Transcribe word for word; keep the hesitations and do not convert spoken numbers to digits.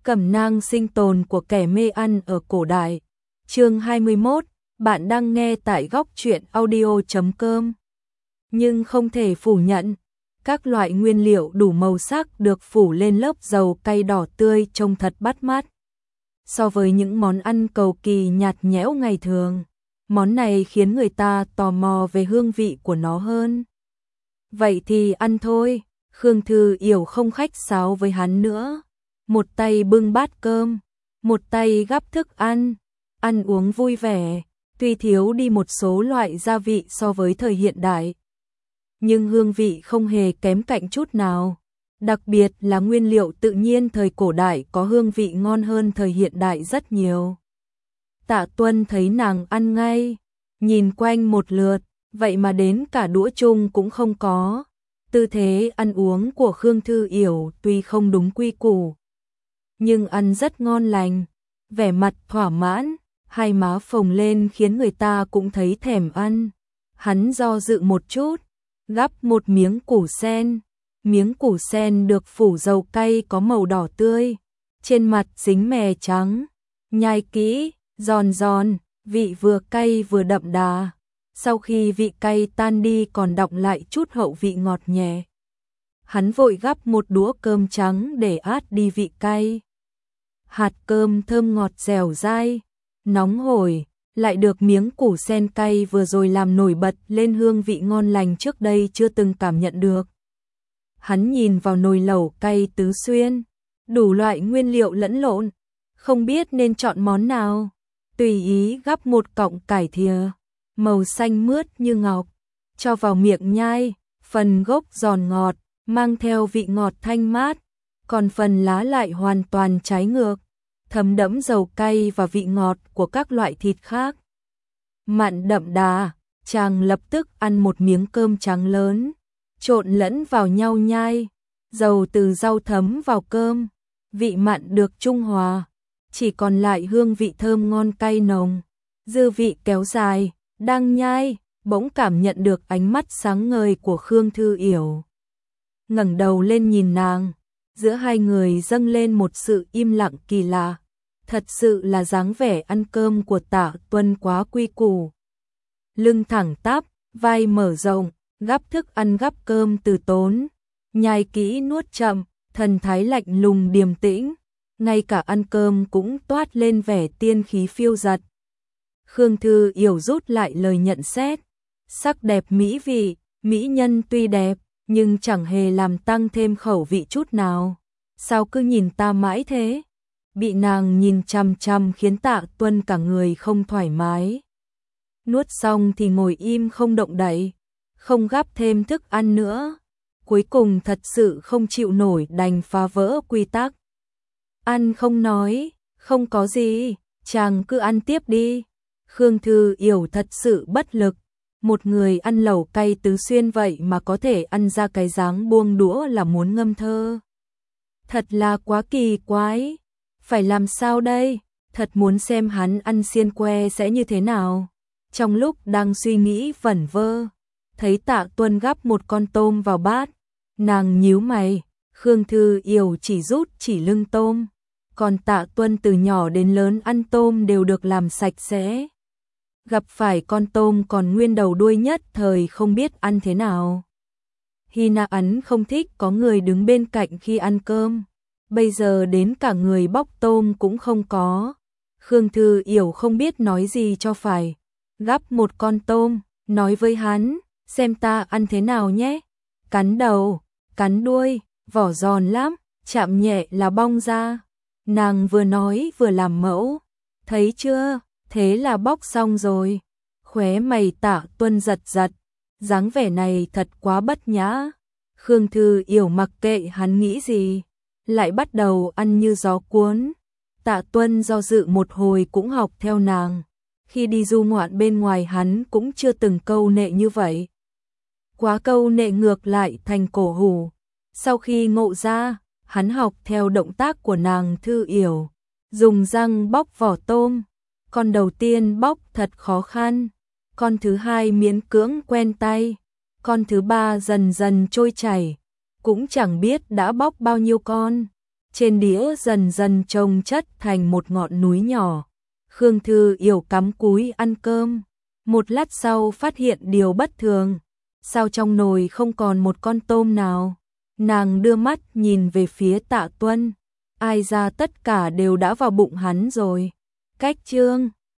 Cẩm nang sinh tồn của kẻ mê ăn ở cổ đại. Chương hai mươi mốt, bạn đang nghe tại góc truyện audio chấm com. Nhưng không thể phủ nhận, các loại nguyên liệu đủ màu sắc được phủ lên lớp dầu cay đỏ tươi trông thật bắt mắt. So với những món ăn cầu kỳ nhạt nhẽo ngày thường, món này khiến người ta tò mò về hương vị của nó hơn. Vậy thì ăn thôi, Khương Thư Yểu không khách sáo với hắn nữa. Một tay bưng bát cơm, một tay gắp thức ăn, ăn uống vui vẻ, tuy thiếu đi một số loại gia vị so với thời hiện đại. Nhưng hương vị không hề kém cạnh chút nào, đặc biệt là nguyên liệu tự nhiên thời cổ đại có hương vị ngon hơn thời hiện đại rất nhiều. Tạ Tuân thấy nàng ăn ngay, nhìn quanh một lượt, vậy mà đến cả đũa chung cũng không có. Tư thế ăn uống của Khương Thư Yểu tuy không đúng quy củ, nhưng ăn rất ngon lành, vẻ mặt thỏa mãn, hai má phồng lên khiến người ta cũng thấy thèm ăn. Hắn do dự một chút, gắp một miếng củ sen, miếng củ sen được phủ dầu cay có màu đỏ tươi, trên mặt dính mè trắng, nhai kỹ, giòn giòn, vị vừa cay vừa đậm đà. Sau khi vị cay tan đi còn đọng lại chút hậu vị ngọt nhẹ. Hắn vội gắp một đũa cơm trắng để át đi vị cay. Hạt cơm thơm ngọt dẻo dai, nóng hổi, lại được miếng củ sen cay vừa rồi làm nổi bật lên hương vị ngon lành trước đây chưa từng cảm nhận được. Hắn nhìn vào nồi lẩu cay tứ xuyên, đủ loại nguyên liệu lẫn lộn, không biết nên chọn món nào, tùy ý gắp một cọng cải thìa, màu xanh mướt như ngọc, cho vào miệng nhai, phần gốc giòn ngọt, mang theo vị ngọt thanh mát, còn phần lá lại hoàn toàn trái ngược, thấm đẫm dầu cay và vị ngọt của các loại thịt khác. Mặn đậm đà, chàng lập tức ăn một miếng cơm trắng lớn, trộn lẫn vào nhau nhai, dầu từ rau thấm vào cơm, vị mặn được trung hòa, chỉ còn lại hương vị thơm ngon cay nồng, dư vị kéo dài. Đang nhai, bỗng cảm nhận được ánh mắt sáng ngời của Khương Thư Yểu. Ngẩng đầu lên nhìn nàng, giữa hai người dâng lên một sự im lặng kỳ lạ. Thật sự là dáng vẻ ăn cơm của Tạ Tuân quá quy củ. Lưng thẳng tắp, vai mở rộng, gắp thức ăn gắp cơm từ tốn, nhai kỹ nuốt chậm, thần thái lạnh lùng điềm tĩnh, ngay cả ăn cơm cũng toát lên vẻ tiên khí phiêu dật. Khương Thư Yểu rút lại lời nhận xét, sắc đẹp mỹ vị, mỹ nhân tuy đẹp, nhưng chẳng hề làm tăng thêm khẩu vị chút nào. Sao cứ nhìn ta mãi thế? Bị nàng nhìn chằm chằm khiến Tạ Tuân cả người không thoải mái. Nuốt xong thì ngồi im không động đậy, không gắp thêm thức ăn nữa. Cuối cùng thật sự không chịu nổi đành phá vỡ quy tắc. Ăn không nói, không có gì, chàng cứ ăn tiếp đi. Khương Thư Yểu thật sự bất lực, một người ăn lẩu cay tứ xuyên vậy mà có thể ăn ra cái dáng buông đũa là muốn ngâm thơ. Thật là quá kỳ quái, phải làm sao đây, thật muốn xem hắn ăn xiên que sẽ như thế nào. Trong lúc đang suy nghĩ vẩn vơ, thấy Tạ Tuân gắp một con tôm vào bát, nàng nhíu mày, Khương Thư Yểu chỉ rút chỉ lưng tôm, còn Tạ Tuân từ nhỏ đến lớn ăn tôm đều được làm sạch sẽ. Gặp phải con tôm còn nguyên đầu đuôi nhất thời không biết ăn thế nào. Hy Na Ấn không thích có người đứng bên cạnh khi ăn cơm, bây giờ đến cả người bóc tôm cũng không có. Khương Thư Yểu không biết nói gì cho phải, gắp một con tôm, nói với hắn, xem ta ăn thế nào nhé. Cắn đầu, cắn đuôi, vỏ giòn lắm, chạm nhẹ là bong ra. Nàng vừa nói vừa làm mẫu, thấy chưa? Thế là bóc xong rồi. Khóe mày Tạ Tuân giật giật, dáng vẻ này thật quá bất nhã. Khương Thư Yểu mặc kệ hắn nghĩ gì, lại bắt đầu ăn như gió cuốn. Tạ Tuân do dự một hồi cũng học theo nàng. Khi đi du ngoạn bên ngoài hắn cũng chưa từng câu nệ như vậy. Quá câu nệ ngược lại thành cổ hủ. Sau khi ngộ ra, hắn học theo động tác của nàng Thư Yểu, dùng răng bóc vỏ tôm. Con đầu tiên bóc thật khó khăn, con thứ hai miễn cưỡng quen tay, con thứ ba dần dần trôi chảy, cũng chẳng biết đã bóc bao nhiêu con. trên đĩa dần dần chồng chất thành một ngọn núi nhỏ. Khương Thư Yểu cắm cúi ăn cơm, một lát sau phát hiện điều bất thường, sao trong nồi không còn một con tôm nào. Nàng đưa mắt nhìn về phía Tạ Tuân, ai ra tất cả đều đã vào bụng hắn rồi. Cách chương